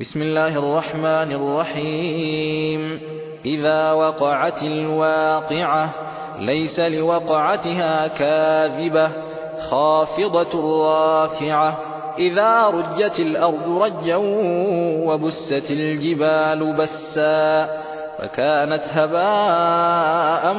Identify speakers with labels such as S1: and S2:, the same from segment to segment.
S1: بسم الله الرحمن الرحيم. إذا وقعت الواقعة ليس لوقعتها كاذبة خافضة رافعة. إذا رجت الأرض رجا وبست الجبال بسا فكانت هباء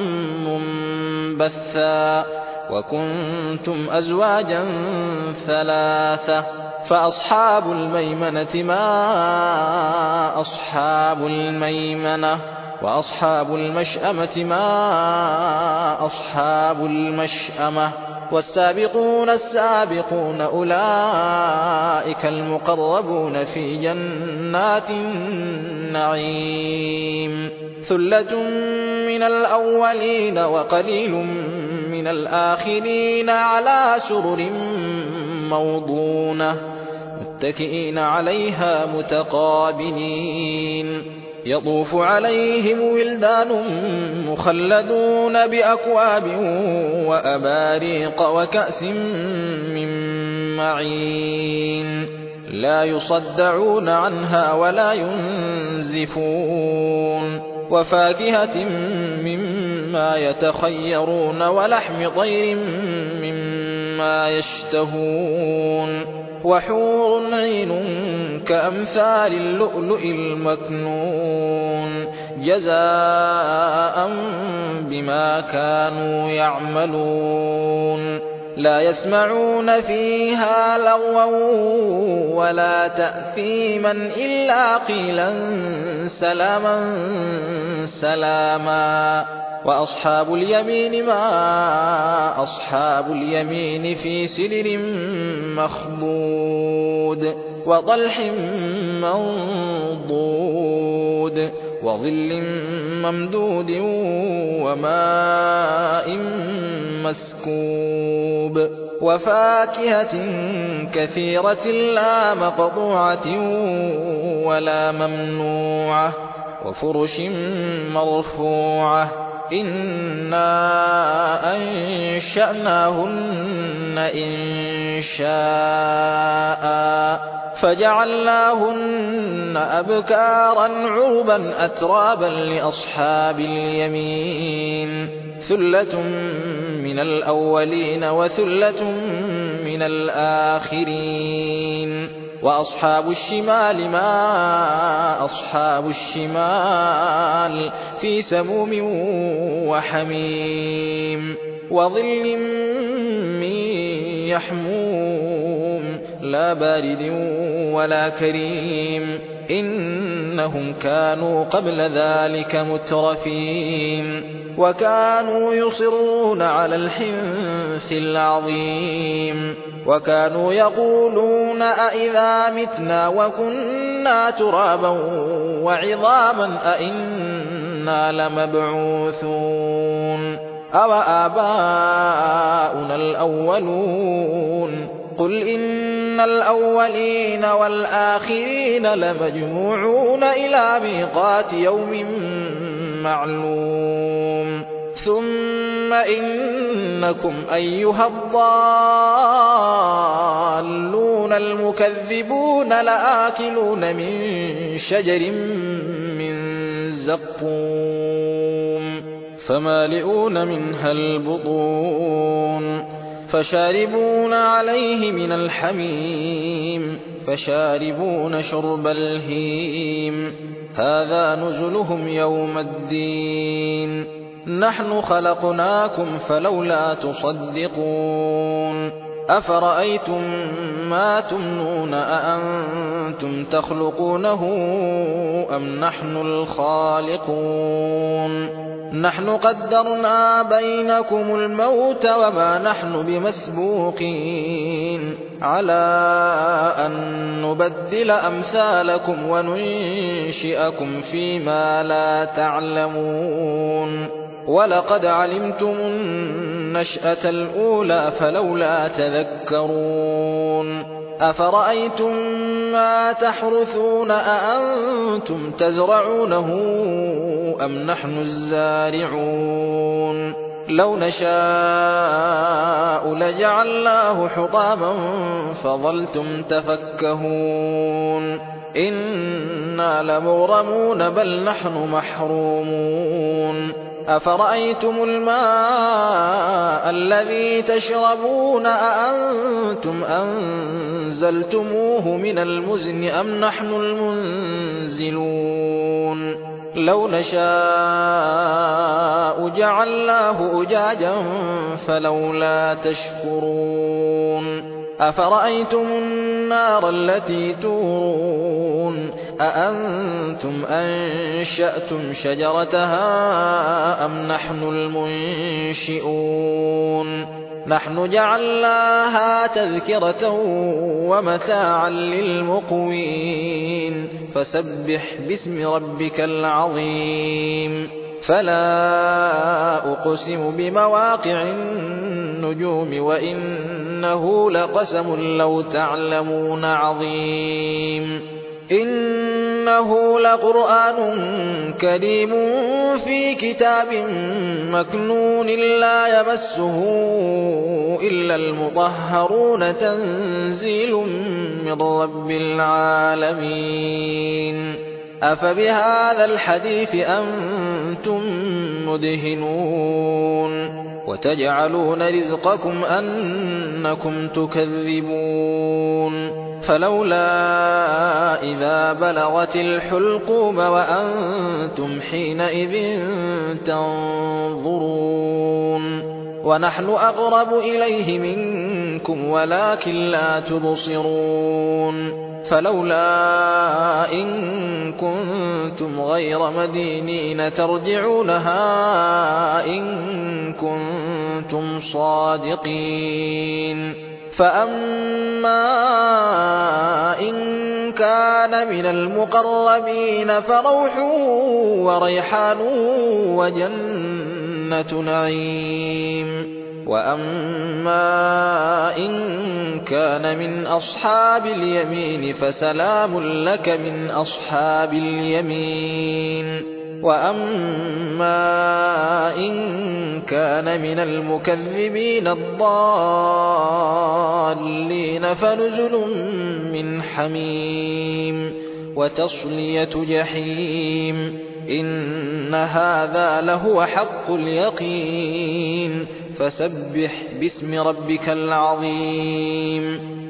S1: منبثا وكنتم أزواجا ثلاثة فأصحاب الميمنة ما أصحاب الميمنة وأصحاب المشأمة ما أصحاب المشأمة والسابقون السابقون أولئك المقربون في جنات النعيم. ثلة من الأولين وقليل من الآخرين على سرر موضونة متكئين عليها متقابلين. يطوف عليهم ولدان مخلدون بأكواب وأباريق وكأس من معين لا يصدعون عنها ولا ينزفون. وفاكهة مما يتخيرون ولحم طير مما يشتهون وحور عين كأمثال اللؤلؤ المكنون جزاء بما كانوا يعملون. لا يسمعون فيها لغوا ولا تأثيما إلا قيلا سلاما سلاما. وأصحاب اليمين ما أصحاب اليمين في سدر مخضود وطلح منضود وظل ممدود وماء مسكوب وفاكهة كثيرة لا مقطوعة ولا ممنوعة وفرش مرفوعة. إنا أنشأناهن إنشاء فجعلناهن أبكارا عربا أترابا لأصحاب اليمين. ثلة من الأولين وثلة من الآخرين. وأصحاب الشمال ما أصحاب الشمال في سموم وحميم وظل من يحموم لا بارد ولا كريم. إنهم كانوا قبل ذلك مترفين وكانوا يصرون على الحنث العظيم وكانوا يقولون أئذا متنا وكنا ترابا وعظاما أئنا لمبعوثون أو آباؤنا الأولون. قل إن الأولين والآخرين لمجموعون إلى ميقات يوم معلوم. ثم إنكم أيها الضالون المكذبون لآكلون من شجر من زقوم فمالئون منها البطون فشاربون عليه من الحميم فشاربون شرب الهيم. هذا نزلهم يوم الدين. نحن خلقناكم فلولا تصدقون. أفرأيتم ما تمنون أأنتم تخلقونه أم نحن الخالقون؟ نحن قدرنا بينكم الموت وما نحن بمسبوقين على أن نبدل أمثالكم وننشئكم فيما لا تعلمون. ولقد علمتم النشأة الأولى فلولا تذكرون. أفرأيتم ما تحرثون أأنتم تزرعونه أم نحن الزارعون؟ لو نشاء لجعلناه حطاما فظلتم تفكهون إنا لمغرمون بل نحن محرومون أفرأيتم الماء الذي تشربون أأنتم أنزلتموه من المزن أم نحن المنزلون لو نشاء جعلناه أجاجا فلولا تشكرون أفرأيتم النار التي تورون أأنتم أنشأتم شجرتها أم نحن المنشئون نحن جعلناها تذكرة ومتاعا للمقوين فسبح باسم ربك العظيم فلا أقسم بمواقع النجوم وإنه لقسم لو تعلمون عظيم إنه لقرآن كريم في كتاب مكنون لا يمسه إلا المطهرون تنزيل من رب العالمين أفبهذا الحديث أنتم مدهنون وتجعلون رزقكم أنكم تكذبون فلولا إذا بلغت الحلقوم وأنتم حينئذ تنظرون ونحن أقرب إليه منكم ولكن لا تبصرون فلولا إن كنتم غير مدينين ترجعونها إن كنتم صادقين فأما إن كان من المقربين فروح وريحان وجنة نعيم وأما إن كان من أصحاب اليمين فسلام لك من أصحاب اليمين وأما إن كان من المكذبين الضالين فنزل من حميم وتصلية جحيم إن هذا لهو حق اليقين فسبح باسم ربك العظيم